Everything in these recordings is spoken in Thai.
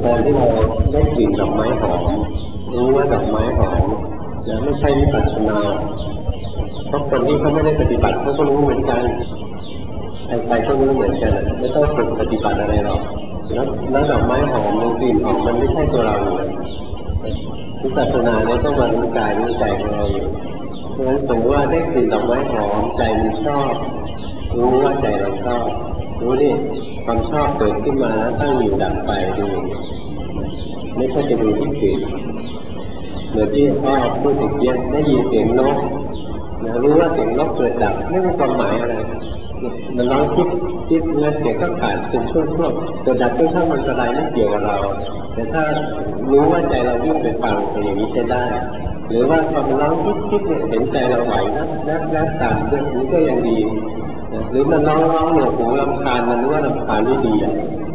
การที่เราได้กลิ่นดอกไม้หอมรู้ว่าดอกไม้หอมนะไม่ใช่วิปัสสนาเพราะคนที่เขาไม่ได้ปฏิบัติเขาก็รู้เหมือนกันใครๆก็รู้เหมือนกันไม่ต้องฝึกปฏิบัติอะไรหรอกแล้วดอกไม้หอมกลิ่นหอมมันไม่ใช่ตัวเราเลยวิปัสสนาเนี่ยต้องมารู้กายรู้ใจของเราอยู่เพราะฉะนั้นสมมติว่าได้กลิ่นดอกไม้หอมใจมันชอบรู้ว่าใจเราชอบรู้นี่ความชอบเกิดขึ้นมาแล้วตั้งอยู่ดับไปดูไม่ใช่จะดูที่กลิ่นเหมือนที่พ่อพูดถึงเรื่องได้ยินเสียงนกนะรู้ว่าเสียงนกเกิดดับไม่มีความหมายอะไรมันร้องคิดเมื่อเสียงก็ขาดเป็นช่วงๆเกิดดับก็ช่างมันกระไรไม่เกี่ยวกับเราแต่ถ้ารู้ว่าใจเราวิ่งไปฟังอย่างนี้ใช้ได้หรือว่าพอมันร้องคิดเนี่ยเห็นใจเราไหวนะตามเรื่องนี้ก็ยังดีหรือมันร้องหนวกหูรำคาญมันรู้ว่ารำคาญไม่ดี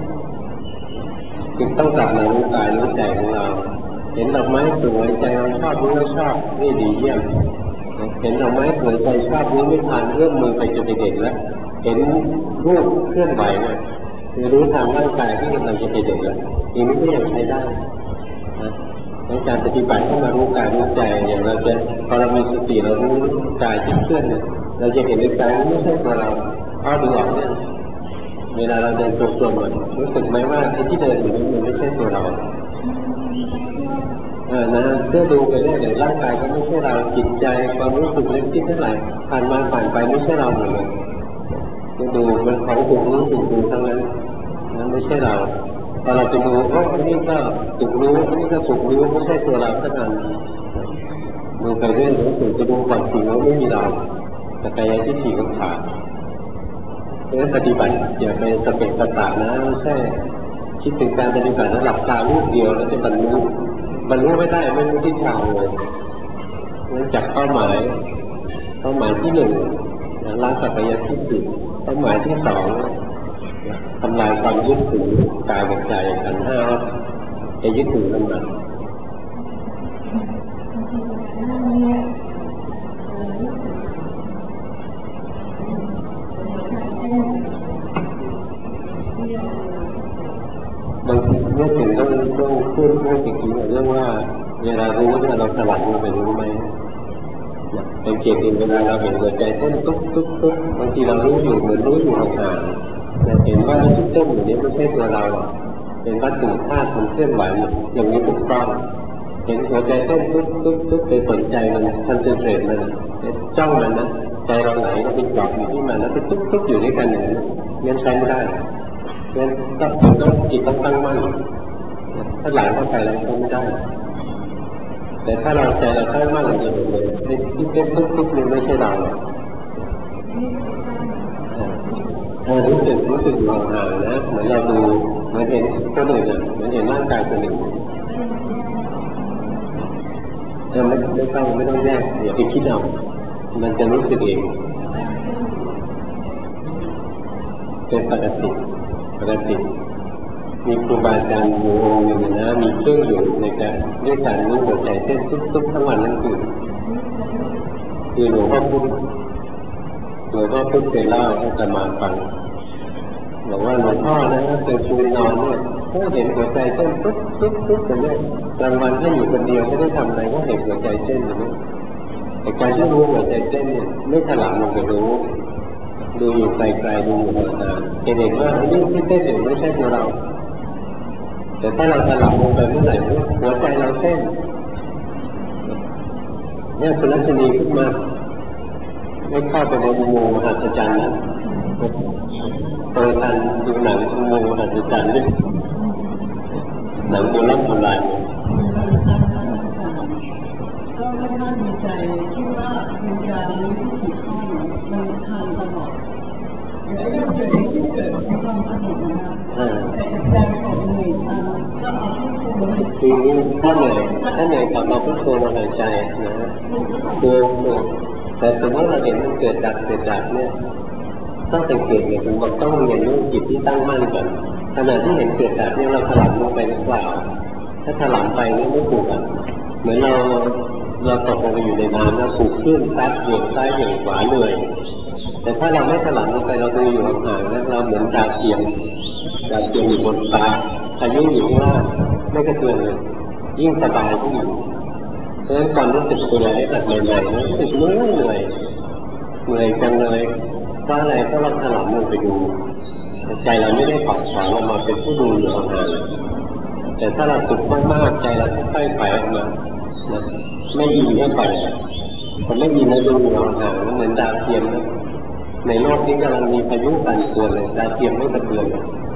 จึงต้องกลับมารู้กายรู้ใจของเราเห็นดอกไม้สวยใจเราชอบรู้ว่าชอบนี่ดีเยี่ยมเห็นดอกไม้สวยใจชอบรู้ไม่ทันเอื้อมมือไปจะไปเด็ดแล้วเห็นรูปเคลื่อนไหวเนี่ยคือรู้ทางร่างกายที่กำลังจะไปเด็ดแล้วอีกนี้ก็ยังใช้ได้ในการปฏิบัติให้มารู้กายรู้ใจอย่างเราจะพอเรามีสติเรารู้กายที่เคลื่อนเราจะเห็นในกายไม่ใช่ตัวเราดูออกเนี่ยเวลาเราเดินตรงๆรู้สึกไหมว่าไอ้ที่เดินอยู่นี้มันไม่ใช่ตัวเรานะเพื่อดูไปเรื่อยๆร่างกายก็ไม่ใช่เราจิตใจความรู้สึกนึกคิดทั้งหลายผ่านมาผ่านไปไม่ใช่เราหมดเลยดูมันของถูกรู้ถูกดูทั้งนั้นไม่ใช่เราพอเราจะดูอันนี้ก็ถูกรู้อันนี้ก็ถูกรู้ไม่ใช่ตัวเราสักอันดูไปเรื่อยๆรู้สึกจะดูความจริงว่าไม่มีเราแต่กายทิฏฐิก็ขาดเพราะฉะนั้นปฏิบัติอย่าไปสเปกสปะนะไม่ใช่คิดถึงการปฏิบัติแล้วหลับตาลูกเดียวแล้วจะบรรลุไม่ได้ไม่รู้ทิศทางเลยงั้นจับเป้าหมายที่หนึ่งละสักกายทิฏฐิเป้าหมายที่สองทำลายความยึดถือกายกับใจขันธ์ห้าจะยึดถือมันมาบางทีเมื่อถึงต้องพูดจริงๆเรื่องว่าเวลารู้เนี่ยเราสลับมันไปรู้ไหมเป็นเกณฑ์เวลาเราเห็นหัวใจเต้นตุ๊กบางทีเรารู้อยู่เหมือนรู้อยู่ห่างๆแต่เห็นว่าที่เต้นอยู่นี้ไม่ใช่ตัวเราเป็นวัตถุธาตุมันเคลื่อนไหวอย่างนี้ถูกต้องเห็นหัวใจเต้นตุ๊กไปสนใจมันคอนเซนเทรตมันจ้องมันนะใจเราไหลเราไปจับอยู่ที่มันแล้วไปตุ๊กอยู่ด้วยกันอย่างนี้งั้นใช้ไม่ได้งั้นต้องจิตต้องตั้งมั่นถ้าหลายเข้าไปแล้วใช้ไม่ได้แต่ถ้าเราใจเราตั้งมั่นเราจะเห็นเลยไอ้ที่เต้นตุ๊กนี่ไม่ใช่เรารู้สึกอยู่ห่างๆนะเหมือนเราดูเหมือนเห็นคนอื่นเหมือนเห็นร่างกายคนอื่นไม่ต้องแยกอย่าไปคิดเอามันจะรู้สึกเองเป็นปกติมีครูบาอาจารย์อยู่องค์หนึ่งนะมีเครื่องอยู่ในการด้วยการรู้หัวใจเต้นตุ๊กทั้งวันทั้งคืนคือหลวงพ่อพุธเคยเล่าให้อาตมาฟังบอกว่าหลวงพ่อนะเคยคืนนอนเนี่ยก็เห็นหัวใจเต้นตุ๊กกันเนี่ยกลางวันถ้าอยู่คนเดียวไม่ได้ทำอะไรก็เห็นหัวใจเต้นอย่างนี้แต่การที่รู้หัวใจเต้นเนี่ยไม่ถลำลงไปรู้ดูอยู่ไกลๆดูอยู่นานๆเห็นว่านี่ที่เต้นอยู่ไม่ใช่ตัวเราแต่ถ้าเราถลำลงไปเมื่อไหร่หัวใจเราเต้นเนี่ยเป็นลักษณะขึ้นมาไม่เข้าไปในอุโมงค์มหัศจรรย์นะเปิดทันดูหนังอุโมงค์มหัศจรรย์ด้วยหนังโบราณก็ไม่น่าดีใจที่ว่ามีการรู้ที่ผิดข้องมันทันตลอดเดี๋ยวเรื่องเกิดที่เกิดมีความสนุกนะคะแต่การของหนึ่งก็เอาที่คุณทีนี้ถ้าเหนื่อยกลับมาพุทโธมาหายใจนะดูแต่สมมติเราเห็นมันเกิดดับเนี่ยต้องสังเกตอย่างถึงบอกต้องเรียนรู้จิตที่ตั้งมั่นก่อนขณะที่เห็นเกิดดับเนี่ยเราถลำลงไปหรือเปล่าถ้าถลำไปนี่ไม่ถูกเหมือนเราตกลงไปอยู่ในน้ำแล้วถูกคลื่นซัดเหวี่ยงซ้ายเหวี่ยงขวาเลยแต่ถ้าเราไม่ถลำลงไปเราดูอยู่ห่างๆนะเราเหมือนดาวเทียมอยู่บนฟ้าพายุอยู่ข้างล่างไม่กระเทือนเลยยิ่งสบายขึ้นอยู่เพราะฉะนั้นความรู้สึกตัวให้ตัดใหม่ๆรู้สึกเหนื่อยจังเลยเพราะอะไรเพราะเราถลำลงไปดูใจเราไม่ได้ปล่อยออกมาเป็นผู้ดูอยู่ห่างๆแต่ถ้าเราฝึกมากๆใจเราค่อยๆไปออกมาไม่ยินไม่ไปผมไม่ยินนะดูอยู่ห่างๆเหมือนดาวเทียมนะในโลกนี้กำลังมีพายุปั่นป่วนเลยดาวเทียมไม่กระเทือน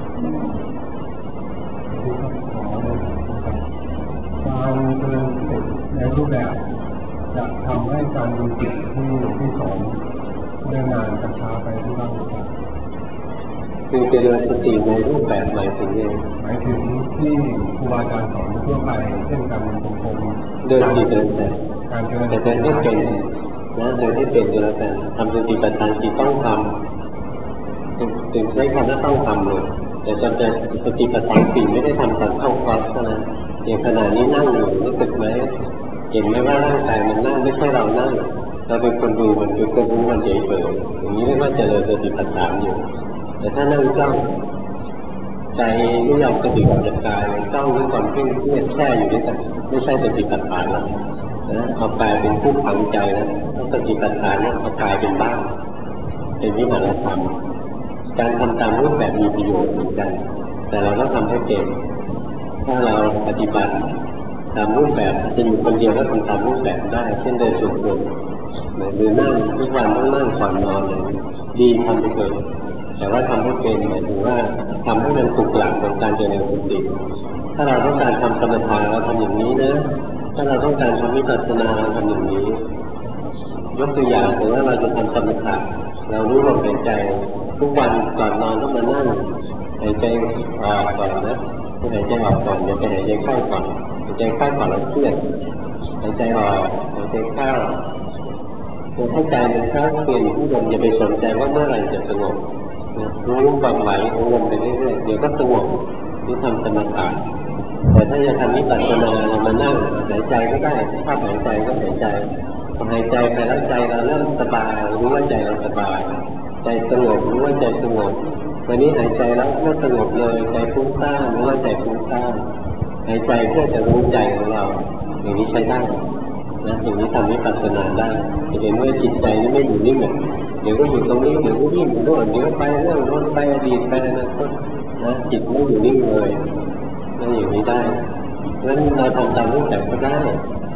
การเจริญสติในรูปแบบจะทำให้การดูจิตที่สอนได้นานกระช้าไปที่บ้างหรือเปล่าคือเจริญสติในรูปแบบหมายถึงยังหมายถึงที่ครูบาอาจารย์สอนทั่วไปเช่นการเดินจงกรมเดินสี่เดินแต่เดินให้เป็นนะเดินให้เป็นก็แล้วกันทำสติปัฏฐานสี่ต้องทำถึงใช้คำว่าต้องทำเลยแต่จำเป็นสติปัฏฐานสี่ไม่ได้ทำตอนเข้าคอร์สนะอย่างขณะนี้นั่งอยู่รู้สึกไหมเห็นไหมว่าร่างกายมันนั่งไม่ใช่เรานั่งเราเป็นคนดูมันเป็นคนรู้มันเฉยเฉยอย่างนี้เรียกว่าเจริญสติปัฏฐานอยู่แต่ถ้านั่งจ้องใจไม่ยอมกระดิกออกจากกายจ้องด้วยความเคร่งเครียดแช่อยู่ด้วยกันไม่ใช่สติปัฏฐานแล้วนะเอากายเป็นผู้ฝังใจนะถ้าสติปัฏฐานเนี่ยเอากายเป็นบ้านเป็นวิหารธรรมการทำตามรูปแบบมีประโยชน์เหมือนกันแต่เราต้องทำให้เป็นถ้าเราปฏิบัติตามรูปแบบจะอยู่คนเดียวแล้วทำตามรูปแบบได้เช่นเดินสุดหรือนั่งทุกวันต้องนั่งก่อนนอนเลยดีทำไปเลยแต่ว่าทำให้เป็นหมายถึงว่าทำให้มันถูกหลักของการเจริญสติถ้าเราต้องการทำกรรมฐานเราทำอย่างนี้นะถ้าเราต้องการทำวิปัสสนาเราทำอย่างนี้ยกตัวอย่างถือว่าเราจะทำสมถะเรารู้ลมหายใจทุกวันก่อนนอนต้องมานั่งหายใจออกก่อนนะหายใจออกก่อนอย่าไปหายใจเข้าก่อนหายใจเข้าก่อนเราเครียดหายใจออกหายใจเข้าตัวให้ใจมันเข้าเปลี่ยนผู้ลมอย่าไปสนใจว่าเมื่อไหร่จะสงบรู้บางไหลของลมไปเรื่อยๆเดี๋ยวก็สงบนี่ทำสมถะแต่ถ้าจะทำวิปัสสนาเรามานั่งหายใจก็ได้ชอบหายใจก็หายใจพอหายใจไปแล้วใจเราเริ่มสบายรู้ว่าใจเราสบายใจสงบรู้ว่าใจสงบวันนี้หายใจแล้วไม่สงบเลยใจฟุ้งซ่านรู้ว่าใจฟุ้งซ่านหายใจเพื่อจะรู้ใจของเราอย่างนี้ใช้ได้นะอย่างนี้ทำวิปัสสนาได้เห็นว่าจิตใจนี่ไม่อยู่นิ่งเดี๋ยวก็อยู่ตรงนี้เดี๋ยวก็วิ่งไปโน่นเดี๋ยวไปเรื่องโน้นไปอดีตไปอนาคตนะจิตไม่อยู่นิ่งเลยนั่นอย่างนี้ได้งั้นเราทำตามรูปแบบก็ได้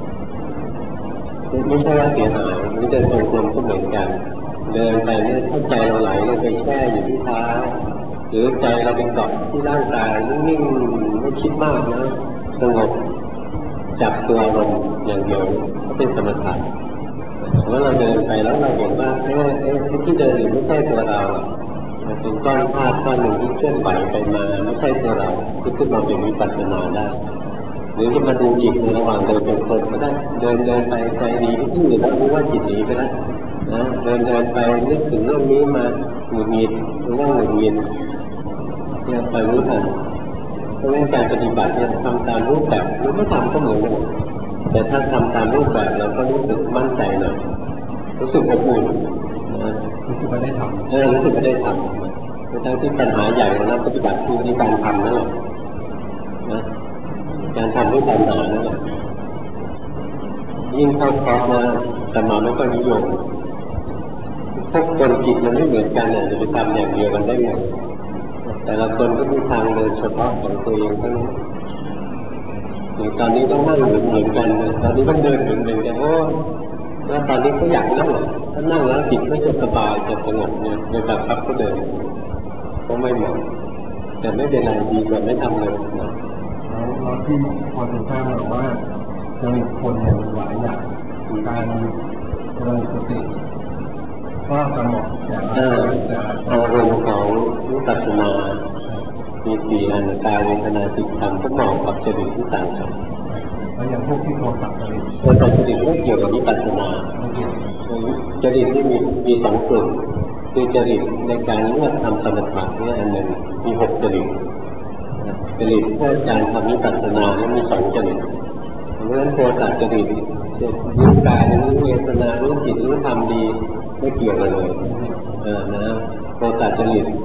ไม่ใช่ว่าเสียหายนี่เดินจงกรมก็เหมือนกันเดินไปเนี่ยถ้าใจเราไหลไปแช่อยู่ที่เท้าหรือใจเราเป็นเกาะที่ร่างกายนิ่งๆไม่คิดมากนะสงบจับตัวลมอย่างเดียวก็เป็นสมถะเมื่อเราเดินไปแล้วเราเห็นว่าที่เดินอยู่ไม่ใช่ตัวเราเป็นก้อนธาตุก้อนหนึ่งที่เคลื่อนไหวไปมาไม่ใช่ตัวเราที่ขึ้นมาเป็นวิปัสสนาได้หรือจะมาดูจิตในระหว่างเดินเป็นคนก็ได้เดินไปใจดีที่อื่นแล้วรู้ว่าจิตหนีไปแล้วนะเดินไปนึกถึงเรื่องนี้มาหงุดหงิดหรือว่าหงุดหงิดเนี่ยไปรู้ทันเพราะฉะนั้นการปฏิบัติเนี่ยทำตามรูปแบบหรือไม่ทำก็เหมือนกันแต่ถ้าทำตามรูปแบบเราก็รู้สึกมั่นใจหน่อยรู้สึกอบอุ่นรู้สึกว่าได้ทำรู้สึกว่าได้ทำทั้งที่ปัญหาใหญ่ของนักปฏิบัติคือการทำนั่นแหละนะการทำด้วยปัญหานั่นแหละยิ่งเข้าคอร์สนะแต่มาไม่ก็นิยมพวกคนจิตมันไม่เหมือนกันเนี่ยจะไปทำอย่างเดียวกันได้ไหมแต่ละคนก็มีทางเดินเฉพาะของตัวเองทั้งนั้นอย่างตอนนี้ต้องนั่งเหมือนกันตอนนี้ต้องเดินเหมือนกันแล้วตอนนี้ก็อยากนั่งถ้านั่งแล้วจิตไม่จะสบายจะสงบเนี่ยโดยแบบพักก็เดินก็ไม่เหมาะแต่ไม่เป็นไรดีกว่าไม่ทำเลยนะแล้วที่พอจะทราบหรือว่าจะมีคนอย่างหลายอย่างการเจริญสติก็กำหนดอย่างอารมณ์ของวิปัสสนามีสี่อันกายเวทนาจิตธรรมก็เหมาะกับจริตที่ต่างกันแล้วอย่างพวกที่โทสะจริตไม่เกี่ยวกับวิปัสสนาจริตที่มีสองกลุ่มคือจริตในการเลือกทำสมถะเนี่ยอันหนึ่งมี6จริตเพื่อการทำวิปัสสนาเนี่ยมี2จริตเพราะฉะนั้นโทสะจริตรู้กายรู้เวทนารู้จิตรู้ธรรมดีไม่เกี่ยวกันเลยนะโทสะจริต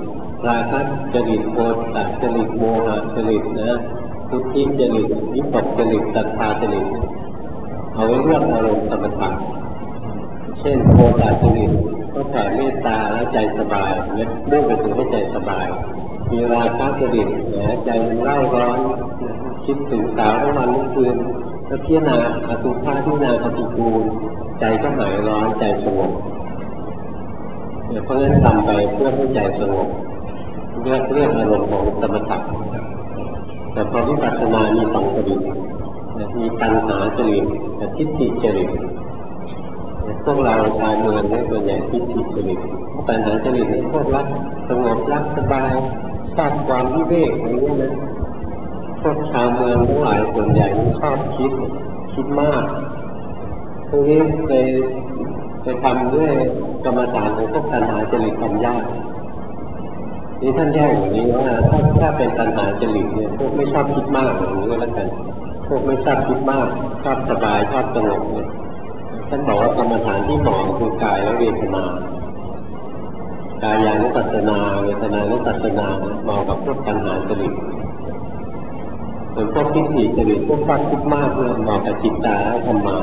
ราคะจริตโทสะจริตโมหะจริตนะพุทธิจริตวิปกจริตศรัทธาจริตเอาไว้เรื่องอารมณ์สมถะเช่นโทสะจริตก็แผ่เมตตาแล้วใจสบายเนี่ยมุ่งไปถึงให้ใจสบายมีราคะจริตนะใจมันเร่าร้อนคิดถึงสาวทั้งวันทั้งคืนแล้วพิจารณาอสุภะพิจารณาปฏิกูลใจก็หายร้อนใจสงบเพราะฉะนั้นทำไปเพื่อให้ใจสงบเรื่องอารมณ์ของสมถะแต่พอวิปัสสนามีสองจริตมีตัณหาจริตกับทิฏฐิจริตพวกเราชาวเมืองเนี่ยส่วนใหญ่ทิฏฐิจริตตัณหาจริตพวกรักสงบรักสบายชอบความวิเวกอะไรเงี้ยนะพวกชาวเมืองทั้งหลายส่วนใหญ่ชอบคิดมากพวกนี้ไปทำด้วยกรรมฐานของพวกตัณหาจริตทำยากนี่ท่านแยกอย่างนี้ว่าถ้าเป็นตัณหาจริตเนี่ยพวกไม่ชอบคิดมากอย่างนี้ก็แล้วกันพวกไม่ชอบคิดมากชอบสบายชอบสงบเนี่ยท่านบอกว่ากรรมฐานที่เหมาะคือกายและเวทนากายานุปัสสนาเวทนานุปัสสนาเหมาะกับพวกตัณหาจริตส่วนพวกทิฏฐิจริตพวกชอบคิดมากเนี่ยเหมาะกับจิตตาและธรรมะ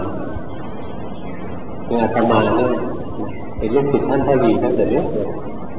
อาตมาเนี่ยเป็นลูกศิษย์ท่านทวีตั้งแต่เล็กเลย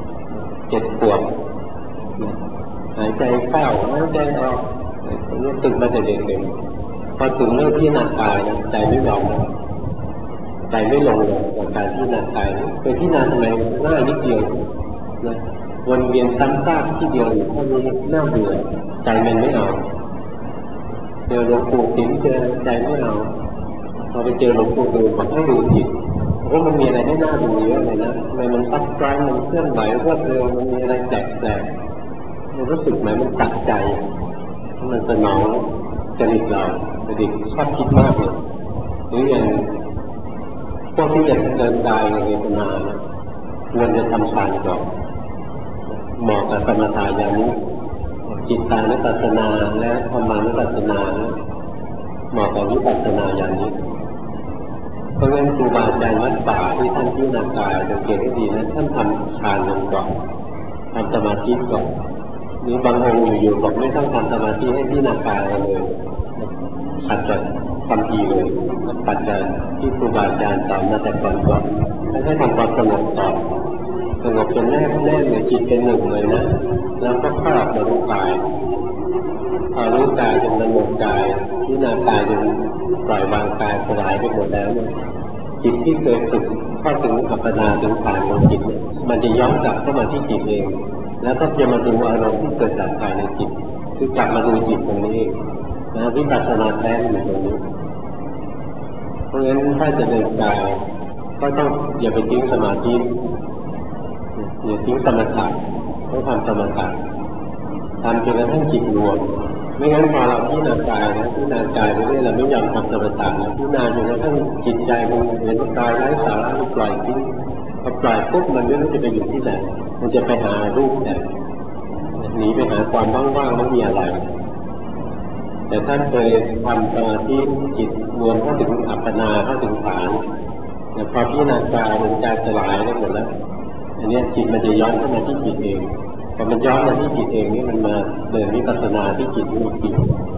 7 ขวบหายใจเข้าหายใจออกนี่ตึกมาแต่เด็กๆพอถึงเรื่องที่นักกายใจไม่ยอมใจไม่ลงเลยกับการที่นักกายไปที่นาทำไมง่ายนิดเดียวนะวนเวียนซ้ำซากที่เดียวอยู่เท่านี้น่าเบื่อใจมันไม่เอาเจอหลวงปู่ติ๋มเจอใจไม่เอาพอไปเจอหลวงปู่ดูบอกให้ดูจิตเพราะมันมีอะไรให้น่าดูเยอะเลยนะทำไมมันซับซ้อนมันเคลื่อนไหวรวดเร็วมันมีอะไรแปลกๆมันรู้สึกไหมมันสักใจมันสนองจริตเราเด็กชอบคิดมากเลยหรืออย่างพวกที่อยากเดินกายในเวทนาควรจะทำฌานก่อนเหมาะกับสมถะอย่างนี้จิตตานุปัสสนาและธรรมานุปัสสนาเหมาะกับวิปัสสนาอย่างนี้เพราะงั้นครูบาอาจารย์วัดป่าที่ท่านพิจารณากายสังเกตให้ดีนะท่านทำฌานก่อนทำสมาธิก่อนนี่บางองค์อยู่ๆบอกไม่ต้องทำสมาธิให้พิจารณากายเลยขัดจากคำพีเลยปัจจัยที่ครูบาอาจารย์สอนมาแต่ก่อนให้ทำความสงบต่อสงบจนแน่เลยจิตเป็นหนึ่งเลยนะแล้วก็เข้ามารู้กายพอรู้กายจนดำรงกายพิจารณากายจนปล่อยวางกายสลายไปหมดแล้วเนี่ยจิตที่เคยฝึกเข้าถึงอัปปนาถึงฐานของจิตมันจะย้อนกลับเข้ามาที่จิตเองแล้วก็จะมาดูอารมณ์ที่เกิดจากภายในจิตคือกลับมาดูจิตตรงนี้เองนะวิปัสสนาแท้อยู่ตรงนี้เพราะฉะนั้นถ้าจะเดินกายก็ต้องอย่าไปทิ้งสมาธิอย่าทิ้งสมถะต้องทำสมถะทำจนกระทั่งจิตรวมไม่งั้นพอเราพิจารณากายนะพิจารณากายไปเรื่อยเราไม่ยอมทำสมถะนะพิจารณาจนกระทั่งจิตใจมันเห็นกายไร้สาระมันปล่อยทิ้งพอปล่อยปุ๊บมันไม่รู้จะไปอยู่ที่ไหนมันจะไปหารูปแต่หนีไปหาความว่างๆไม่มีอะไรแต่ถ้าเคยทำสมาธิจิตรวมเข้าถึงอัปปนาเข้าถึงฐานแต่พอพิจารณากายมันกายสลายได้หมดแล้วอันนี้จิตมันจะย้อนเข้ามาที่จิตเองพอมันย้อนมาที่จิตเองนี่มันมาเดินวิปัสสนาที่จิตนี่อีกที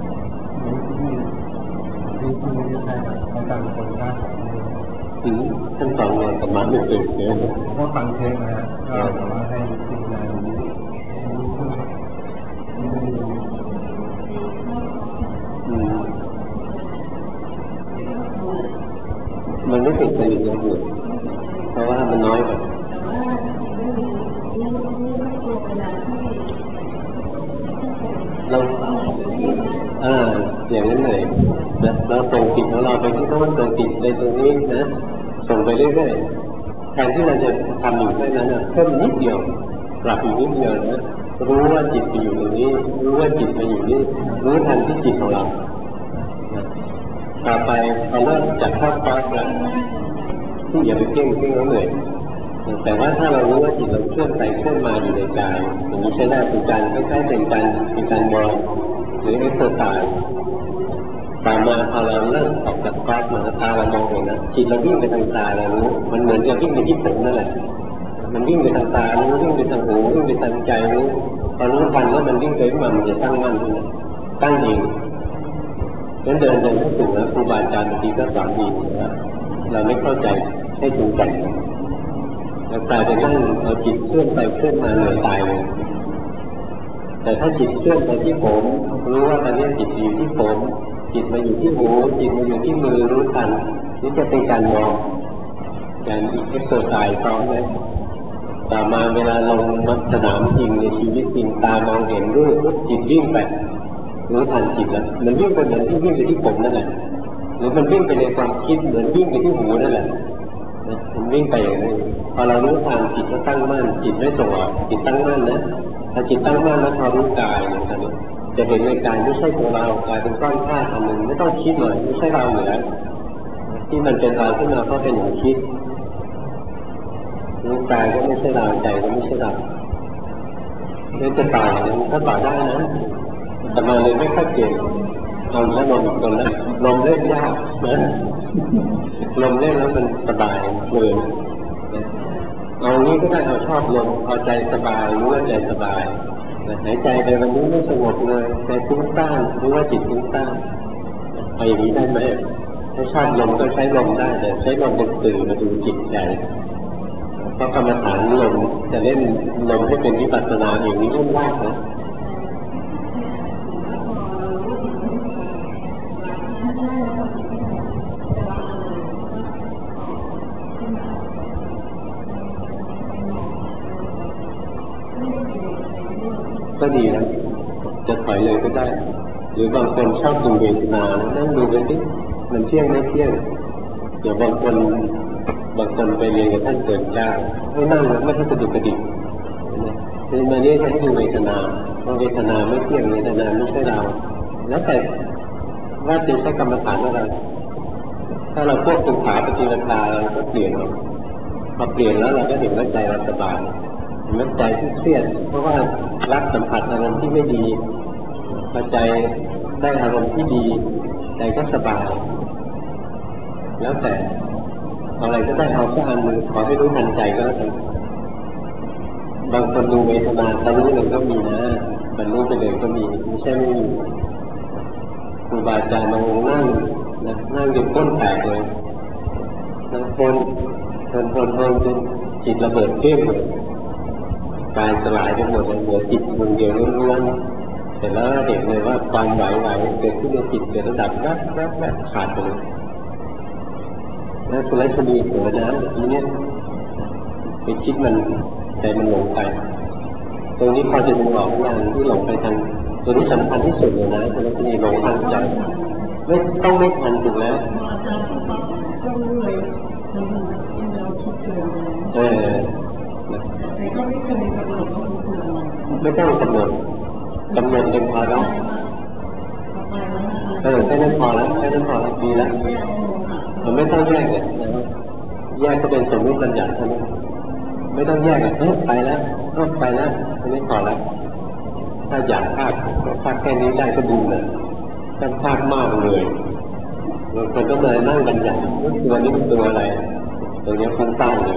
ท่านสอนงานกับมันไม่ตื่นเต้นก็ฟังเทปนะฮะก็แต่ว่าให้ทีมงานมันไม่ติดจริตอย่างอื่นเพราะว่ามันน้อยกว่าเราอย่างนั้นเลยนะเราส่งจิตของเราไปที่โน้นส่งจิตไปตรงนี้นะส่งไปเรื่อยๆแทนที่เราจะทำอยู่แค่นั้นเพิ่มนิดเดียวปรับอีกนิดเดียวนะรู้ว่าจิตไปอยู่ตรงนี้รู้ว่าจิตมาอยู่นี่รู้ทันที่จิตของเราต่อไปเราเริ่มจากเข้าคอร์สแล้วที่อย่าไปเพ่งแล้วเหนื่อยแต่ว่าถ้าเรารู้ว่าจิตเราเคลื่อนไปเคลื่อนมาอยู่ในกายอย่างนี้ใช้ได้เป็นการคล้ายๆเป็นการมองหรือเอ็กซ์เซอร์ไซส์ต่อมาพอเราเริ่มออกจากคอร์สมาตาเรามองเห็นนะจิตเราวิ่งไปทางตาเรารู้มันเหมือนกับวิ่งไปที่ผมนั่นแหละมันวิ่งไปทางตารู้วิ่งไปทางหูวิ่งไปทางใจรู้พอรู้ทันแล้วมันวิ่งไปมันจะตั้งมั่นขึ้นตั้งเองงั้นเดินไม่ถูกนะครูบาอาจารย์บางทีก็สอนดีว่าเราไม่เข้าใจให้ถึงใจแล้วกลายเป็นนั่งเอาจิตเคลื่อนไปเคลื่อนมาเหนื่อยตายเลยแต่ถ้าจิตเคลื่อนไปที่ผมรู้ว่าตอนนี้จิตอยู่ที่ผมจิตมาอยู่ที่หูจิตมาอยู่ที่มือรู้ทันนี่จะเป็นการมองการอีกเอ็กโซไซส์พร้อมเลยต่อมาเวลาลงสนามจริงในชีวิตจริงตามองเห็นรูปจิตวิ่งไปรู้ทันจิตแล้วมันวิ่งไปเหมือนที่วิ่งไปที่ผมนั่นแหละหรือมันวิ่งไปในความคิดเหมือนวิ่งไปที่หูนั่นแหละมันวิ่งไปอย่างนี้พอเรารู้ทันจิตก็ตั้งมั่นจิตไม่ส่งออกจิตตั้งมั่นนะถ้าจิตตั้งมั่นแล้วพอรู้กายอย่างนี้จะเห็นในกายไม่ใช่ตัวเรากลายเป็นก้อนธาตุอันหนึ่งไม่ต้องคิดหน่อยไม่ใช่เราอยู่แล้วที่มันเป็นเราขึ้นมาเพราะเป็นอย่างคิดรู้กายก็ไม่ใช่เราใจก็ไม่ใช่เราเนี่ยจะต่ออย่างนี้ก็ต่อได้นะแต่มาเลยไม่ค่อยเก่งเอาแล้วลมอีกคนละลมเล่นยากนะลมเล่นแล้วมันสบายเลยเอานี้ก็ได้เอาชอบลมเอาใจสบายรู้ว่าใจสบายหายใจไปวันนี้ไม่สงบเลยใจฟุ้งซ่านรู้ว่าจิตฟุ้งซ่านเอาอย่างนี้ได้ไหมถ้าชอบลมก็ใช้ลมได้แต่ใช้ลมเป็นสื่อมาดูจิตใจเพราะกรรมฐานลมจะเล่นลมให้เป็นวิปัสสนาอย่างนี้เล่นยากนะก็ดีนะจะถอยเลยก็ได้หรือบางคนชอบดูเวทนานั่งดูไปสิมันเที่ยงไม่เที่ยงเดี๋ยวบางคนไปเรียนกับท่านเกิดยากไม่นั่งไม่ให้กระดุกกระดิกคือมานี้จะให้ดูเวทนาเพราะเวทนาไม่เที่ยงเวทนาไม่ใช่เราแล้วแต่ว่าจะใช้กรรมฐานอะไรถ้าเราควบคุมขาปฏิบัติเราก็เปลี่ยนพอเปลี่ยนแล้วเราก็เห็นว่าใจเราสบายมันใจที่เครียดเพราะว่ารักสัมผัสอารมณ์ที่ไม่ดีพอใจได้อารมณ์ที่ดีใจก็สบายแล้วแต่อะไรก็ได้เอาแค่อันนึงขอให้รู้ทันใจก็แล้วกันบางคนดูเวทนาทะลุเลยก็มีนะบรรลุไปเลยก็มีไม่ใช่ไม่มีครูบาอาจารย์บางองค์นั่งจนก้นแตกเลยนั่งพ้นจนจิตระเบิดเปี้ยงเลยกายสลายไปหมดเลยเหลือจิตดวงเดียวล้วนๆเสร็จแล้วเห็นเลยว่าความไหวเกิดขึ้นในจิตเกิดระดับแวบขาดไปเลยแล้วคุณรัชนีเผลอนะทีนี้ไปคิดมันใจมันหลงไปตรงนี้พอจะดูออกงานที่หลงไปทางตัวนี้สำคัญที่สุดเลยนะคุณรัชนีหลงทางใจไม่ต้องไม่ทันถูกแล้วไม่ต้องกำหนดเป็นพอแล้วแค่นั้นพอแล้วดีแล้วมันไม่ต้องแยกเลยแยกก็เป็นสมมติบัญญัติเท่านั้นไม่ต้องแยกไปแล้วอันนี้พอแล้วถ้าอยากภาคแค่นี้ได้ก็ดูเลยถ้าภาคมากเลยมันก็เลยนั่งบัญญัติตัวนี้เป็นตัวอะไรตัวนี้ฟุ้งซ่านเลย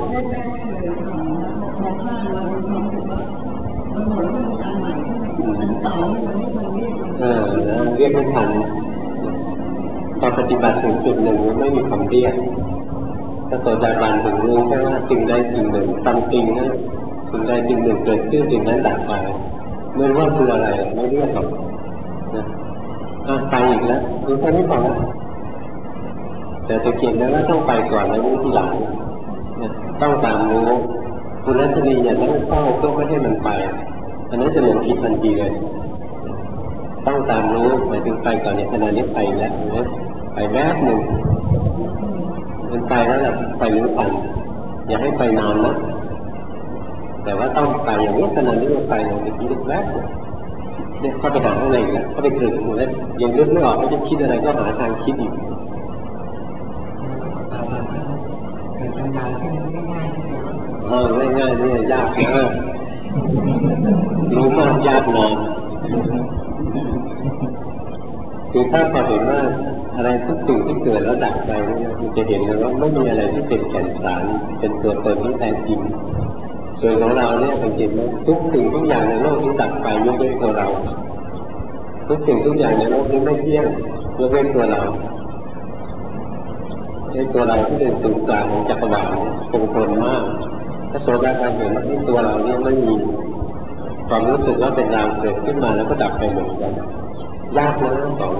เรียกไม่ทันตอนปฏิบัติถึงจุดหนึ่งไม่มีคำเรียกถ้าตัวใจบันถึงรู้แค่ว่าสิ่งใดสิ่งหนึ่งตามจริงนะสิ่งใดสิ่งหนึ่งเกิดขึ้นสิ่งนั้นดับไปไม่ว่าคืออะไรไม่เรียกหรอกนะไปอีกแล้วรู้แค่นี้พอแล้วแต่จะเขียนได้ว่าต้องไปก่อนแล้วรู้ทีหลังต้องตามรู้คุณรัชนีอย่านั่งเฝ้าเพื่อไม่ให้มันไปอันนั้นจะหลงคิดทันทีเลยต้องตามรู้หมายถึงไปก่อนในขณะนี้ไปแล้วนะไปแวบหนึ่งมันไปแล้วแหละไปรู้ทันอย่าให้ไปนานนะแต่ว่าต้องไปอย่างนี้ขณะนี้ไปอย่างนี้คิดแวบเนี่ยเข้าไปหาข้างในแล้วเข้าไปถึงแล้วยังนึกไม่ออกว่าจะคิดอะไรก็หาทางคิดอีกง่ายๆนี่ยากมากรู้มากยากนานคือถ้าพอเห็นว่าอะไรทุกสิ่งที่เกิดแล้วดับไปนี่จะเห็นเลยว่าไม่มีอะไรที่เป็นแก่นสารเป็นตัวตนที่แท้จริงส่วนของเราเนี่ยสังเกตไหมทุกสิ่งทุกอย่างในโลกที่ดับไปยกเว้นตัวเราทุกสิ่งทุกอย่างในโลกนี้ไม่เที่ยงยกเว้นตัวเราในตัวเราที่เป็นศูนย์กลางของจักรวาลคงทนมากถ้าโสดาบันเห็นว่าที่ตัวเราเนี่ยไม่มีความรู้สึกว่าเป็นเราเกิดขึ้นมาแล้วก็ดับไปเหมือนกันยากนะสอง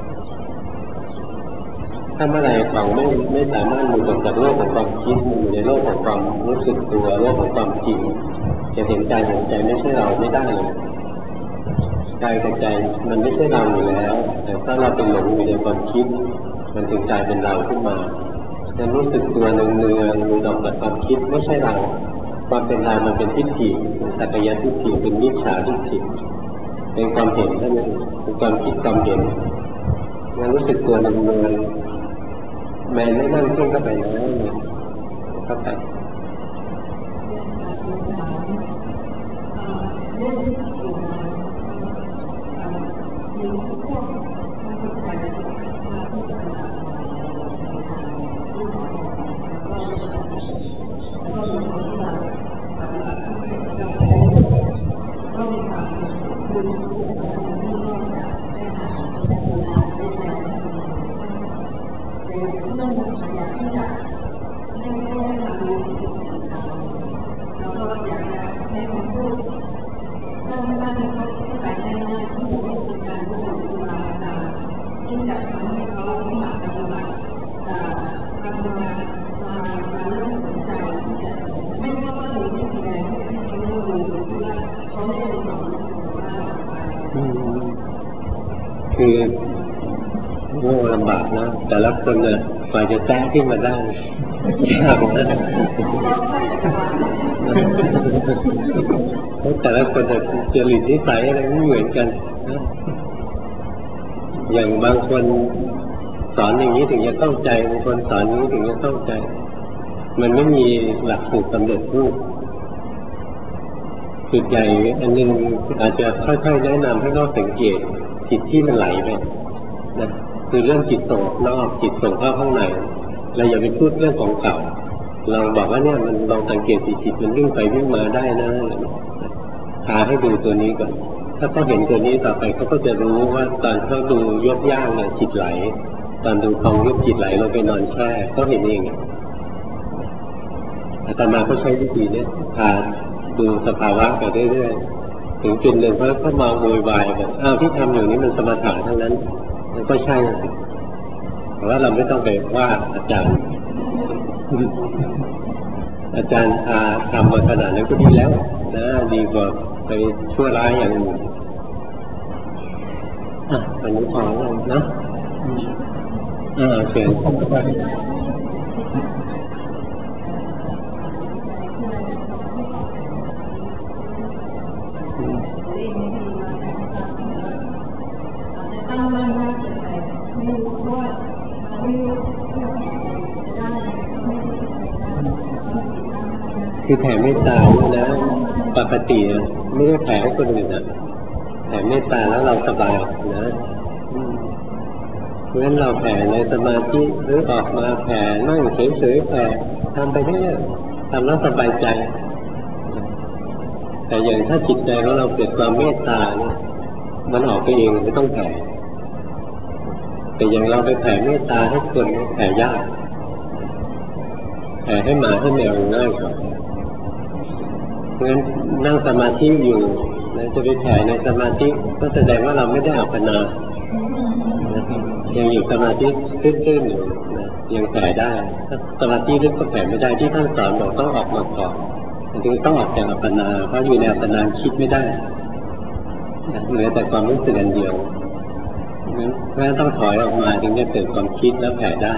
ถ้าเมื่อไรเราไม่สามารถหลุดออกจากโลกของความคิดอยู่ในโลกของความรู้สึกตัวโลกของความจริงจะเห็นกายเห็นใจไม่ใช่เราไม่ได้เลยกายกับใจมันไม่ใช่เราอยู่แล้วแต่ถ้าเราเป็นหลงอยู่ในความคิดมันถึงกลายเป็นเราขึ้นมาจะรู้สึกตัวเนืองๆหลุดออกจากความคิดไม่ใช่เราความเป็นเรามันเป็นทิฏฐิเป็นสักยะทิฏฐิเป็นมิจฉาทิฏฐิเป็นความเห็นเท่านั้นเป็นความคิดความเห็นมันรู้สึกตัวเนืองๆแม้ไม่นั่งเพ่งเข้าไปนะเข้าไปคือโง่ลำบากนะแต่ละคนเนี่ยฝ่ายจะแจ้งขึ้นมาได้ยากนะแต่ละคนจะจริตนิสัยอะไรไม่เหมือนกันอย่างบางคนสอนอย่างนี้ถึงจะต้องใจบางคนสอนอย่างนี้ถึงจะต้องใจมันไม่มีหลักสูตรสำเร็จรูปจุดใหญ่อันนึงอาจจะค่อยๆแนะนำให้เราสังเกตจิตที่มันไหลไปนะคือเรื่องจิตส่งนอกจิตส่งเข้าข้างในเราอย่าไปพูดเรื่องของเก่าเราบอกว่าเนี่ยมันลองสังเกตจิตมันวิ่งไปวิ่งมาได้นะพาให้ดูตัวนี้ก่อนถ้าเขาเห็นตัวนี้ต่อไปเขาก็จะรู้ว่าตอนเขาดูยกย่างเนี่ยจิตไหลตอนดูพองยุบจิตไหลลงไปนอนแช่เขาเห็นเองอาตมาก็ใช้วิธีนี้พาดูสภาวะไปเรื่อยๆถึงจุดหนึ่งเขามาโวยวายบอกอ้าวที่ทำอยู่นี้มันสมถะทั้งนั้นมันก็ใช่แต่ว่าเราไม่ต้องไปว่าอาจารย์พาทำมาขนาดนั้นก็ดีแล้วนะดีกว่าไปชั่วร้ายอย่างอื่นวันนี้พอแล้วนะเชิญคือแผ่เมตตาเนี่ยนะปกติไม่ได้แผ่ให้คนอื่นนะแผ่เมตตาแล้วเราสบายนะเพราะฉะนั้นเราแผ่ในสมาธิหรือออกมาแผ่นั่งเฉยๆแผ่ทำไปเรื่อยๆทำแล้วสบายใจแต่อย่างถ้าจิตใจของเราเกิดความเมตตาเนี่ยมันออกไปเองไม่ต้องแผ่แต่อย่างเราไปแผ่เมตตาให้คนแผ่ยากแผ่ให้หมาให้แมวง่ายกว่าเพราะฉะนั้นนั่งสมาธิอยู่แล้วจะไปแผ่ในสมาธิก็แสดงว่าเราไม่ได้อัปปนายังอยู่สมาธิตื้นๆอยู่ยังแผ่ได้ถ้าสมาธิลึกก็แผ่ไม่ได้ที่ท่านสอนบอกต้องออกมาก่อนถึงต้องออกจากอัปปนาเพราะอยู่ในอัปปนาคิดไม่ได้เหลือแต่ความรู้สึกอันเดียวเพราะฉะนั้นต้องถอยออกมาถึงจะเกิดความคิดแล้วแผ่ได้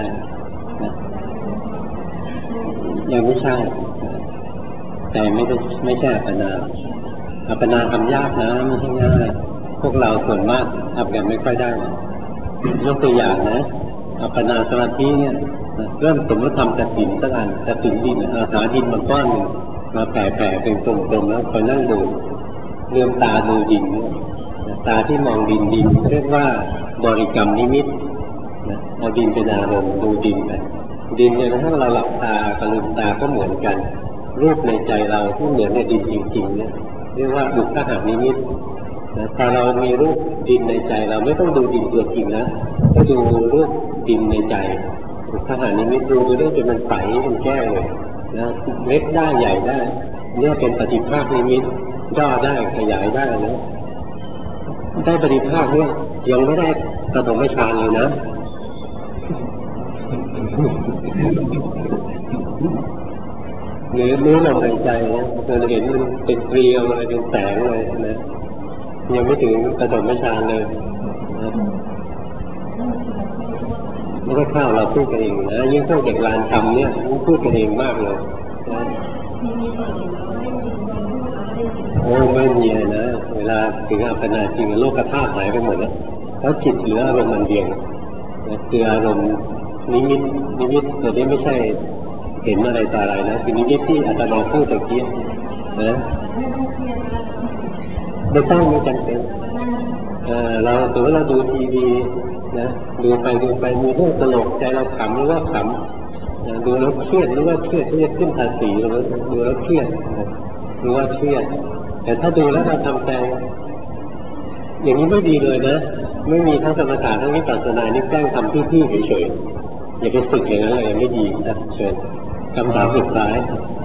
ยังไม่ใช่แต่ไม่ใช่อัปปนาทำยากนะไม่ใช่ง่ายพวกเราส่วนมากทำกันไม่ค่อยได้ยกตัวอย่างนะอัปปนาสมาธิเนี่ยเริ่มสมมติทำกฐินสักอันกฐินดินหาดินมาก้อนหนึ่งมาแผ่เป็นกลมๆแล้วคอยนั่งดูเลื่อมตาดูดินตาที่มองดินเรียกว่าบริกรรมนิมิตเอาดินเป็นอารมณ์ดูดินไปดินเนี่ยถ้าเราหลับตากับลืมตาก็เหมือนกันรูปในใจเราที่เหมือนในดินจริงๆเนี่ยเรียกว่าอุคหานิมิตนะถ้าเรามีรูปดินในใจเราไม่ต้องดูดินตัวจริงนะก็ดูรูปดินในใจอุคหานิมิตดูไปเรื่อยจนมันใสมันแก้วเลยนะเล็กได้ใหญ่ได้เนี่ยเป็นปฏิภาคนิมิตย่อได้ขยายได้นะได้ปฏิภาคเนี่ยยังไม่ได้ปฐมฌานเลยนะหรือรู้ลมหายใจเนี่ยเราเห็นมันเป็นเกลียวอะไรเป็นแสงเลยนะยังไม่ถึงปฐมฌานเลยนะไม่ได้เข้าเราพูดกันเองนะยิ่งพวกเด็กลานทำเนี่ยพูดกันเองมากเลยนะโอ้ไม่มีนะเวลาถึงอัปปนาจริงโลกธาตุหายไปหมดแล้วเพราะจิตเหลืออารมณ์มันเดียวนะคืออารมณ์นิมิตตัวนี้ไม่ใช่เห็นอะไรต่ออะไรนะคือนิมิตที่อาตมาพูดตะกี้นะไม่จำเป็นเราตัวเราดูทีวีนะดูไปมีเรื่องตลกใจเราขำหรือว่าขำดูแล้วเครียดหรือว่าเครียดที่จะขึ้นภาษีหรือดูแล้วเครียดหรือว่าเครียดแต่ถ้าดูแล้วเราทำใจอย่างนี้ไม่ดีเลยนะไม่มีทั้งสมถะทั้งวิปัสสนานี่แกล้งทำที่เฉยๆอย่าไปฝึกอย่างนั้นเลยไม่ดีนะเชิญคำถามสุดท้าย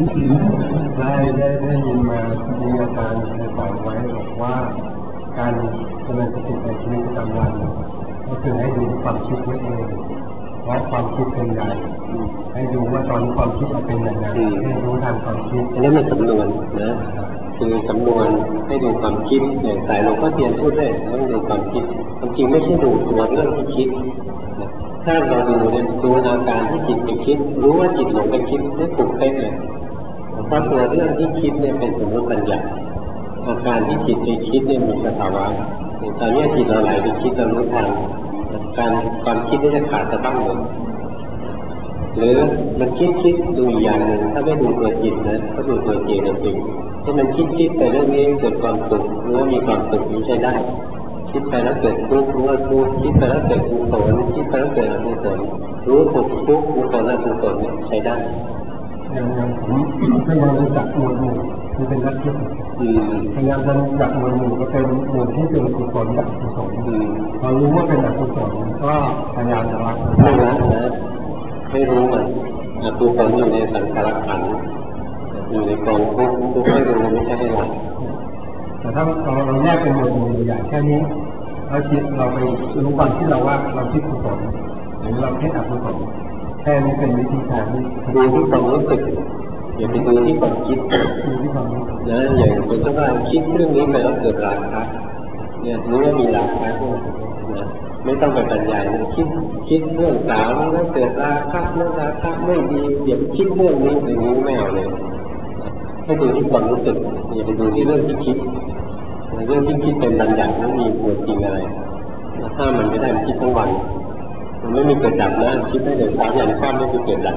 ได้ยินมามีอาจารย์สอนไว้บอกว่าการเจริญสติในชีวิตประจำวันก็คือให้ดูความคิดตัวเองว่าความคิดเป็นไงให้ดูว่าตอนความคิดมันเป็นอย่างไรให้รู้ทันความคิดอันนี้เป็นสำนวนนะคือสำนวนให้ดูความคิดอย่างสายหลวงพ่อเทียนพูดได้ต้องดูความคิดความจริงไม่ใช่ดูตัวเรื่องที่คิดถ้าเราดูอาการที่จิตไปคิดรู้ว่าจิตหลงไปคิดไม่ถูกเป๊ะเลยเพราะตัวเรื่องที่คิดเนี่ยเป็นสมมติบัญญัติอาการที่จิตไปคิดเนี่ยมีสภาวะตอนนี้จิตเราไหลไปคิดเรารู้ทันความคิดนี่จะขาดสะบั้งหมดหรือมันคิดดูอย่างหนึ่งถ้าไม่ดูตัวจิตนะก็ดูตัวเจตสิกที่มันคิดไปเรื่องนี้เกิดความสุขรู้ว่ามีความสุขนี้ใช้ได้คิดไปแล้วเกิดทุกข์รู้ว่าทุกข์คิดไปแล้วเกิดกุศลคิดไปแล้วเกิดอกุศลรู้สุขทุกข์กุศลอกุศลใช้ได้อย่างผมพยายามจะจับหมวดหมู่ที่เป็นนักคิดพยายามจะจับหมวดหมู่ก็เป็นหมวดที่เป็นกุศลกับอกุศลพอรู้ว่าเป็นอกุศลก็พยายามจะละไม่ละนะให้รู้มันอกุศลอยู่ในสังขารขันธ์อยู่ในกองทุกข์ให้รู้ไม่ใช่ให้ละแต่ถ้าเราแยกเป็นหมวดหมู่ใหญ่แค่นี้เราคิดเราไปรู้ความที่เราว่าเราคิดกุศลหรือเราคิดอกุศลแค่นี้เป็นวิธีการที่ดูที่ความรู้สึกอย่าไปดูที่ความคิดดูที่ความรู้สึกนะอย่างเป็นต้นว่าคิดเรื่องนี้ไปแล้วเกิดราคะเนี่ยรู้ว่ามีราคะนะไม่ต้องไปบรรยายมันคิดเรื่องสาวแล้วเกิดราคะเรื่องราคะไม่ดีอย่าไปคิดเรื่องนี้อย่างนี้ไม่เอาเลยให้ดูที่ความรู้สึกอย่าไปดูที่เรื่องที่คิดเรื่องที่คิดเป็นบรรยายไม่มีตัวจริงอะไรถ้ามันไม่ได้มันคิดทั้งวันมันไม่มีเกิดดับนะคิดได้แต่เช้ายันค่ำไม่มีเกิดดับ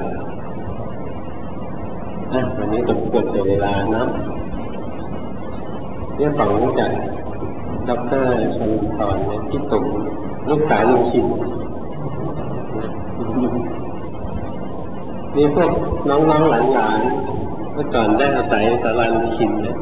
วันนี้สมควรเวลานะเรื่องฝั่งรู้จักดร.ชลพรที่ตุ่มลูกสาวลุงชินนี่พวกน้องๆหลานๆเมื่อก่อนได้อาศัยศาลาลุงชินเนี่ย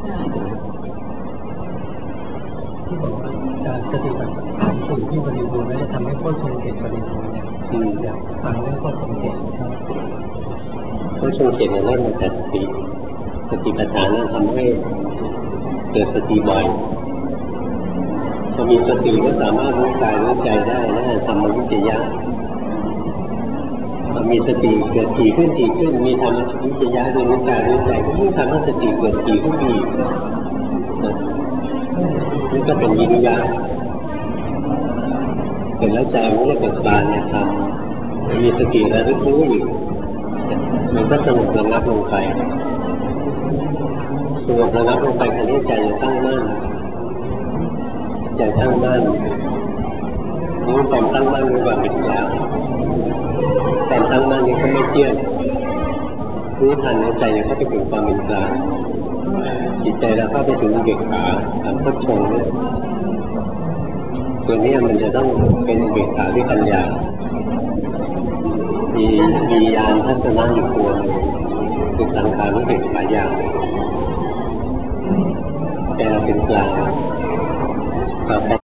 ที่บอกว่าการสติปัฏฐานสิ่งที่บริบูรณ์และจะทำให้โคตรทรงเกตบริบูรณ์เนี่ยอยากฟังเรื่องโคตรทรงเกตโคตรทรงเกตเนี่ยเริ่มมาจากสติปัฏฐานนั้นทำให้เกิดสติบ่อยพอมีสติก็สามารถรู้กายรู้ใจได้และทำวิจัยะมีสติเกิดถี่ขึ้นมีธรรมวิจัยะคือรู้กายรู้ใจก็ยิ่งทำให้สติเกิดถี่ขึ้นอีกนี่ก็เป็นวิริยะเกิดแล้วใจมันก็เกิดบานในธรรมมีสติระลึกรู้อีกมันก็สงบระงับลงไปสงบระงับลงไปคราวนี้ใจจะตั้งมั่นอย่างตั้งมั่นรู้ความตั้งมั่นรู้ความเป็นกลางแต่ตั้งมั่นนี้ก็ไม่เที่ยงรู้ทันในใจเข้าไปถึงความเป็นกลางจิตใจเราเข้าไปถึงอุเบกขาการพุทโธเนี่ยตัวนี้มันจะต้องเป็นอุเบกขาด้วยปัญญามีญาณทัศนะอยู่ตัวคือสังขารมันเป็นหลายอย่างแต่เป็นกลาง